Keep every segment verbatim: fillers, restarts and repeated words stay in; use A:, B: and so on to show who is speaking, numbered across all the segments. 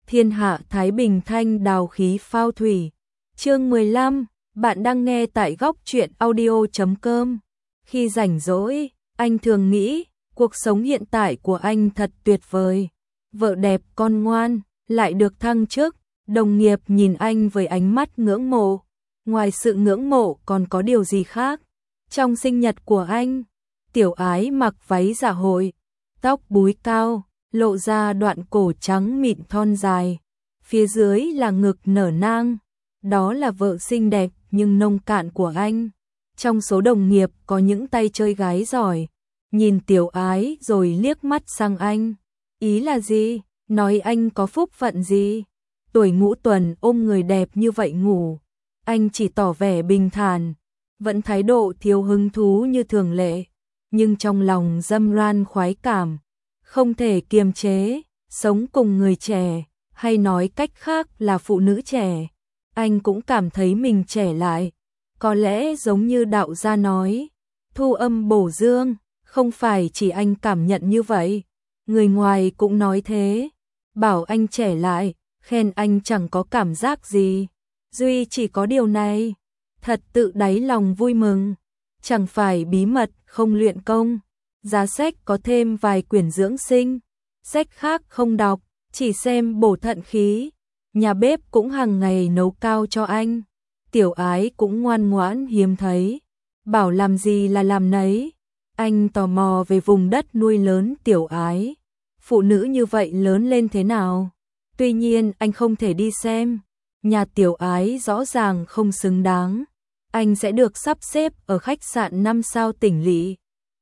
A: thiên hạ thái bình thanh đào khí phao thủy. Chương mười lăm, bạn đang nghe tại góc truyện audio chấm com. Khi rảnh rỗi, anh thường nghĩ, cuộc sống hiện tại của anh thật tuyệt vời. Vợ đẹp, con ngoan, lại được thăng chức, đồng nghiệp nhìn anh với ánh mắt ngưỡng mộ. Ngoài sự ngưỡng mộ còn có điều gì khác? Trong sinh nhật của anh, Tiểu Ái mặc váy dạ hội, tóc búi cao, lộ ra đoạn cổ trắng mịn thon dài, phía dưới là ngực nở nang. Đó là vợ xinh đẹp nhưng nông cạn của anh. Trong số đồng nghiệp có những tay chơi gái giỏi, nhìn Tiểu Ái rồi liếc mắt sang anh. Ý là gì? Nói anh có phúc phận gì? Tuổi ngũ tuần ôm người đẹp như vậy ngủ. Anh chỉ tỏ vẻ bình thản, vẫn thái độ thiếu hứng thú như thường lệ, nhưng trong lòng dâm ran khoái cảm, không thể kiềm chế, sống cùng người trẻ, hay nói cách khác là phụ nữ trẻ. Anh cũng cảm thấy mình trẻ lại, có lẽ giống như đạo gia nói, thu âm bổ dương, không phải chỉ anh cảm nhận như vậy, người ngoài cũng nói thế, bảo anh trẻ lại, khen anh chẳng có cảm giác gì, duy chỉ có điều này, thật tự đáy lòng vui mừng, chẳng phải bí mật không luyện công, giá sách có thêm vài quyển dưỡng sinh, sách khác không đọc, chỉ xem bổ thận khí. Nhà bếp cũng hàng ngày nấu cao cho anh. Tiểu Ái cũng ngoan ngoãn hiếm thấy. Bảo làm gì là làm nấy. Anh tò mò về vùng đất nuôi lớn Tiểu Ái. Phụ nữ như vậy lớn lên thế nào? Tuy nhiên anh không thể đi xem. Nhà Tiểu Ái rõ ràng không xứng đáng. Anh sẽ được sắp xếp ở khách sạn năm sao tỉnh lỵ.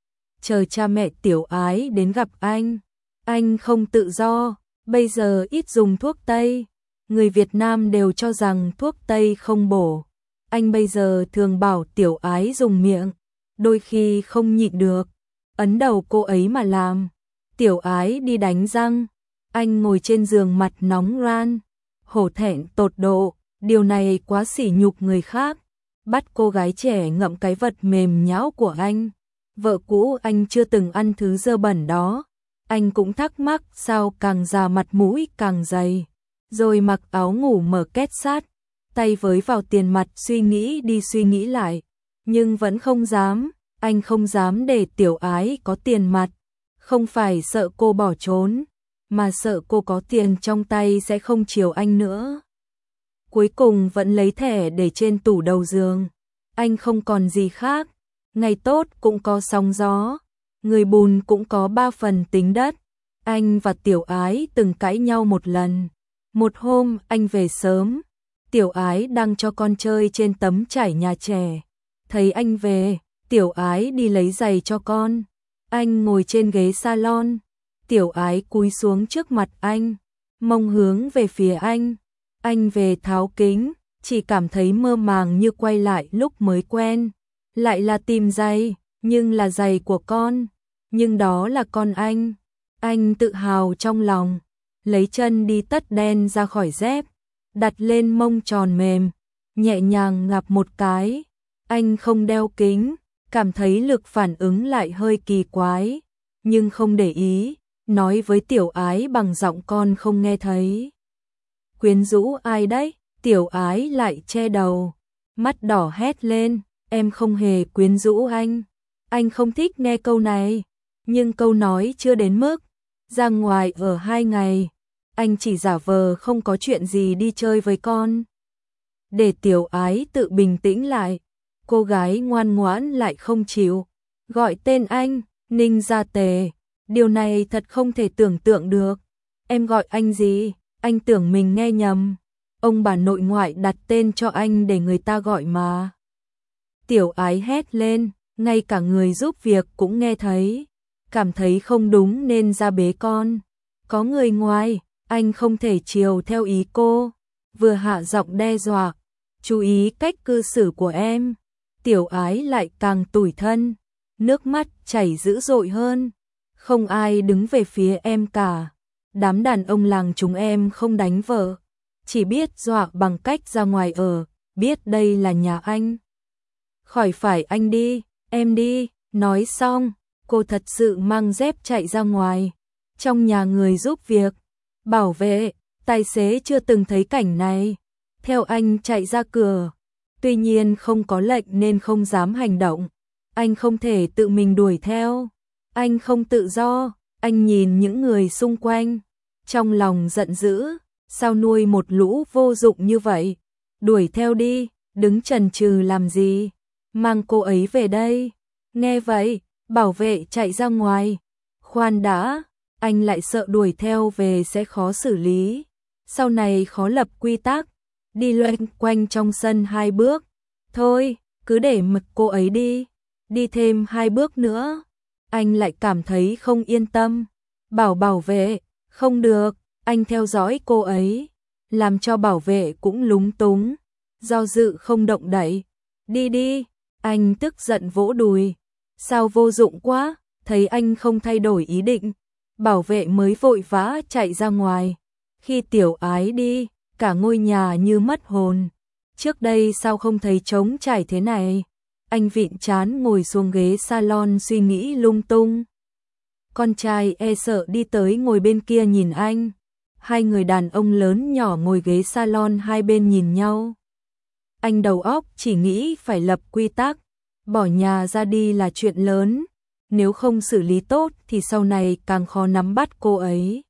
A: Chờ cha mẹ Tiểu Ái đến gặp anh. Anh không tự do. Bây giờ ít dùng thuốc Tây. Người Việt Nam đều cho rằng thuốc Tây không bổ. Anh bây giờ thường bảo Tiểu Ái dùng miệng, đôi khi không nhịn được, ấn đầu cô ấy mà làm. Tiểu Ái đi đánh răng, anh ngồi trên giường mặt nóng ran, hổ thẹn tột độ, điều này quá sỉ nhục người khác. Bắt cô gái trẻ ngậm cái vật mềm nhão của anh. Vợ cũ anh chưa từng ăn thứ dơ bẩn đó. Anh cũng thắc mắc sao càng già mặt mũi càng dày. Rồi mặc áo ngủ mở két sát, tay với vào tiền mặt suy nghĩ đi suy nghĩ lại, nhưng vẫn không dám, anh không dám để Tiểu Ái có tiền mặt, không phải sợ cô bỏ trốn, mà sợ cô có tiền trong tay sẽ không chiều anh nữa. Cuối cùng vẫn lấy thẻ để trên tủ đầu giường, anh không còn gì khác, ngày tốt cũng có sóng gió, người bùn cũng có ba phần tính đất, anh và Tiểu Ái từng cãi nhau một lần. Một hôm anh về sớm, Tiểu Ái đang cho con chơi trên tấm trải nhà trẻ. Thấy anh về, Tiểu Ái đi lấy giày cho con. Anh ngồi trên ghế salon, Tiểu Ái cúi xuống trước mặt anh, mông hướng về phía anh. Anh về tháo kính, chỉ cảm thấy mơ màng như quay lại lúc mới quen. Lại là tìm giày, nhưng là giày của con, nhưng đó là con anh. Anh tự hào trong lòng. Lấy chân đi tất đen ra khỏi dép, đặt lên mông tròn mềm, nhẹ nhàng ngạp một cái. Anh không đeo kính, cảm thấy lực phản ứng lại hơi kỳ quái, nhưng không để ý, nói với Tiểu Ái bằng giọng con không nghe thấy. Quyến rũ ai đấy? Tiểu Ái lại che đầu, mắt đỏ hét lên, em không hề quyến rũ anh. Anh không thích nghe câu này, nhưng câu nói chưa đến mức. Ra ngoài ở hai ngày, anh chỉ giả vờ không có chuyện gì đi chơi với con. Để Tiểu Ái tự bình tĩnh lại, cô gái ngoan ngoãn lại không chịu. Gọi tên anh, Ninh Gia Tề, điều này thật không thể tưởng tượng được. Em gọi anh gì? Anh tưởng mình nghe nhầm. Ông bà nội ngoại đặt tên cho anh để người ta gọi mà. Tiểu Ái hét lên, ngay cả người giúp việc cũng nghe thấy. Cảm thấy không đúng nên ra bế con. Có người ngoài, anh không thể chiều theo ý cô. Vừa hạ giọng đe dọa, chú ý cách cư xử của em. Tiểu Ái lại càng tủi thân, nước mắt chảy dữ dội hơn. Không ai đứng về phía em cả. Đám đàn ông làng chúng em không đánh vợ, chỉ biết dọa bằng cách ra ngoài ở, biết đây là nhà anh. Khỏi phải anh đi, em đi. Nói xong, cô thật sự mang dép chạy ra ngoài. Trong nhà người giúp việc, bảo vệ, Tài xế chưa từng thấy cảnh này. Theo anh chạy ra cửa. Tuy nhiên không có lệnh nên không dám hành động. Anh không thể tự mình đuổi theo. Anh không tự do. Anh nhìn những người xung quanh. Trong lòng giận dữ. Sao nuôi một lũ vô dụng như vậy? Đuổi theo đi. Đứng chần chừ làm gì? Mang cô ấy về đây. Nghe vậy, bảo vệ chạy ra ngoài. Khoan đã. Anh lại sợ đuổi theo về sẽ khó xử lý. Sau này khó lập quy tắc. Đi loanh quanh trong sân hai bước. Thôi, cứ để mặc cô ấy đi. Đi thêm hai bước nữa. Anh lại cảm thấy không yên tâm. Bảo bảo vệ, không được. Anh theo dõi cô ấy. Làm cho bảo vệ cũng lúng túng. Do dự không động đậy. Đi đi. Anh tức giận vỗ đùi. Sao vô dụng quá. Thấy anh không thay đổi ý định. Bảo vệ mới vội vã chạy ra ngoài. Khi Tiểu Ái đi, cả ngôi nhà như mất hồn. Trước đây sao không thấy trống trải thế này? Anh vịn trán ngồi xuống ghế salon suy nghĩ lung tung. Con trai e sợ đi tới ngồi bên kia nhìn anh. Hai người đàn ông lớn nhỏ ngồi ghế salon hai bên nhìn nhau. Anh đầu óc chỉ nghĩ phải lập quy tắc. Bỏ nhà ra đi là chuyện lớn. Nếu không xử lý tốt thì sau này càng khó nắm bắt cô ấy.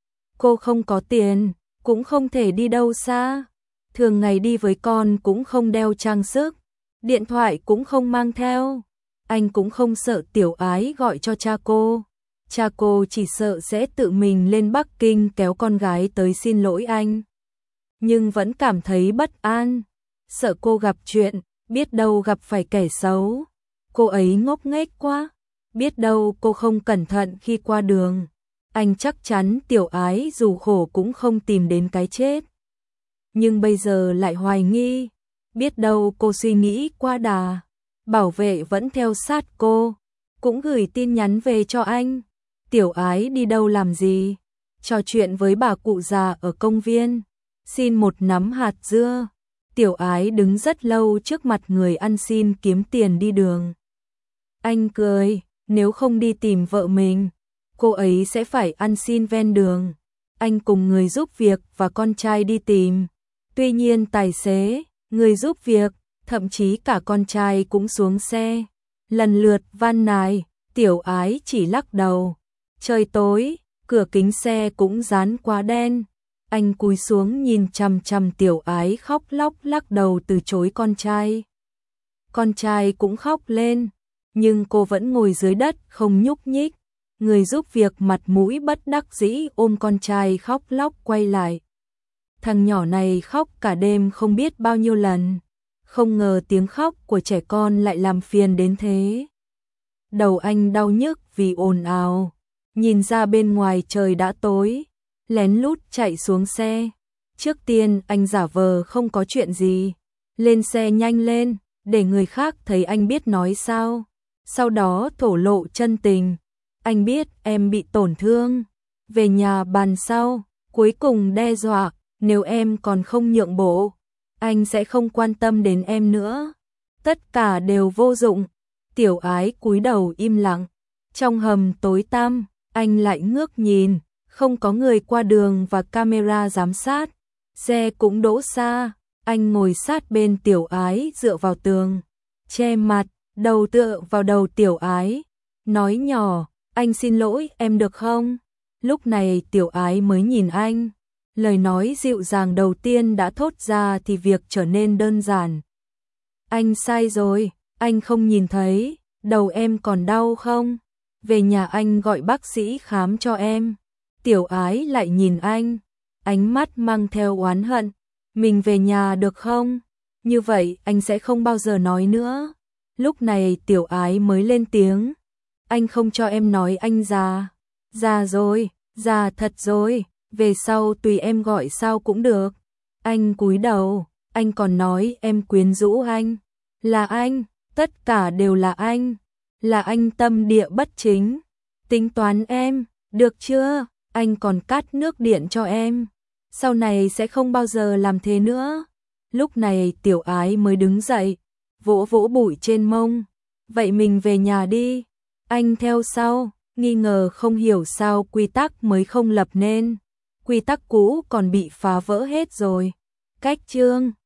A: Cô không có tiền, cũng không thể đi đâu xa. Thường ngày đi với con cũng không đeo trang sức. Điện thoại cũng không mang theo. Anh cũng không sợ Tiểu Ái gọi cho cha cô. Cha cô chỉ sợ sẽ tự mình lên Bắc Kinh kéo con gái tới xin lỗi anh. Nhưng vẫn cảm thấy bất an. Sợ cô gặp chuyện, biết đâu gặp phải kẻ xấu. Cô ấy ngốc nghếch quá. Biết đâu cô không cẩn thận khi qua đường. Anh chắc chắn Tiểu Ái dù khổ cũng không tìm đến cái chết. Nhưng bây giờ lại hoài nghi. Biết đâu cô suy nghĩ qua đà. Bảo vệ vẫn theo sát cô. Cũng gửi tin nhắn về cho anh. Tiểu Ái đi đâu làm gì? Trò chuyện với bà cụ già ở công viên. Xin một nắm hạt dưa. Tiểu Ái đứng rất lâu trước mặt người ăn xin kiếm tiền đi đường. Anh cười. Nếu không đi tìm vợ mình, cô ấy sẽ phải ăn xin ven đường. Anh cùng người giúp việc và con trai đi tìm. Tuy nhiên tài xế, người giúp việc, thậm chí cả con trai cũng xuống xe. Lần lượt van nài, Tiểu Ái chỉ lắc đầu. Trời tối, cửa kính xe cũng dán quá đen. Anh cúi xuống nhìn chằm chằm Tiểu Ái khóc lóc lắc đầu từ chối con trai. Con trai cũng khóc lên. Nhưng cô vẫn ngồi dưới đất không nhúc nhích. Người giúp việc mặt mũi bất đắc dĩ ôm con trai khóc lóc quay lại. Thằng nhỏ này khóc cả đêm không biết bao nhiêu lần. Không ngờ tiếng khóc của trẻ con lại làm phiền đến thế. Đầu anh đau nhức vì ồn ào. Nhìn ra bên ngoài trời đã tối. Lén lút chạy xuống xe. Trước tiên anh giả vờ không có chuyện gì. Lên xe nhanh lên, để người khác thấy anh biết nói sao. Sau đó thổ lộ chân tình. Anh biết em bị tổn thương. Về nhà bàn sau. Cuối cùng đe dọa. Nếu em còn không nhượng bộ, anh sẽ không quan tâm đến em nữa. Tất cả đều vô dụng. Tiểu Ái cúi đầu im lặng. Trong hầm tối tăm, anh lại ngước nhìn. Không có người qua đường và camera giám sát. Xe cũng đỗ xa. Anh ngồi sát bên Tiểu Ái dựa vào tường. Che mặt. Đầu tựa vào đầu Tiểu Ái, nói nhỏ, anh xin lỗi em được không? Lúc này Tiểu Ái mới nhìn anh, lời nói dịu dàng đầu tiên đã thốt ra thì việc trở nên đơn giản. Anh sai rồi, anh không nhìn thấy, đầu em còn đau không? Về nhà anh gọi bác sĩ khám cho em. Tiểu Ái lại nhìn anh, ánh mắt mang theo oán hận, mình về nhà được không? Như vậy anh sẽ không bao giờ nói nữa. Lúc này Tiểu Ái mới lên tiếng. Anh không cho em nói anh già. Già rồi, già thật rồi, về sau tùy em gọi sao cũng được. Anh cúi đầu, anh còn nói em quyến rũ anh. Là anh, tất cả đều là anh. Là anh tâm địa bất chính. Tính toán em, được chưa? Anh còn cắt nước điện cho em. Sau này sẽ không bao giờ làm thế nữa. Lúc này Tiểu Ái mới đứng dậy. Vỗ vỗ bụi trên mông. Vậy mình về nhà đi. Anh theo sau, nghi ngờ không hiểu sao quy tắc mới không lập nên. quy tắc cũ còn bị phá vỡ hết rồi. Cách chương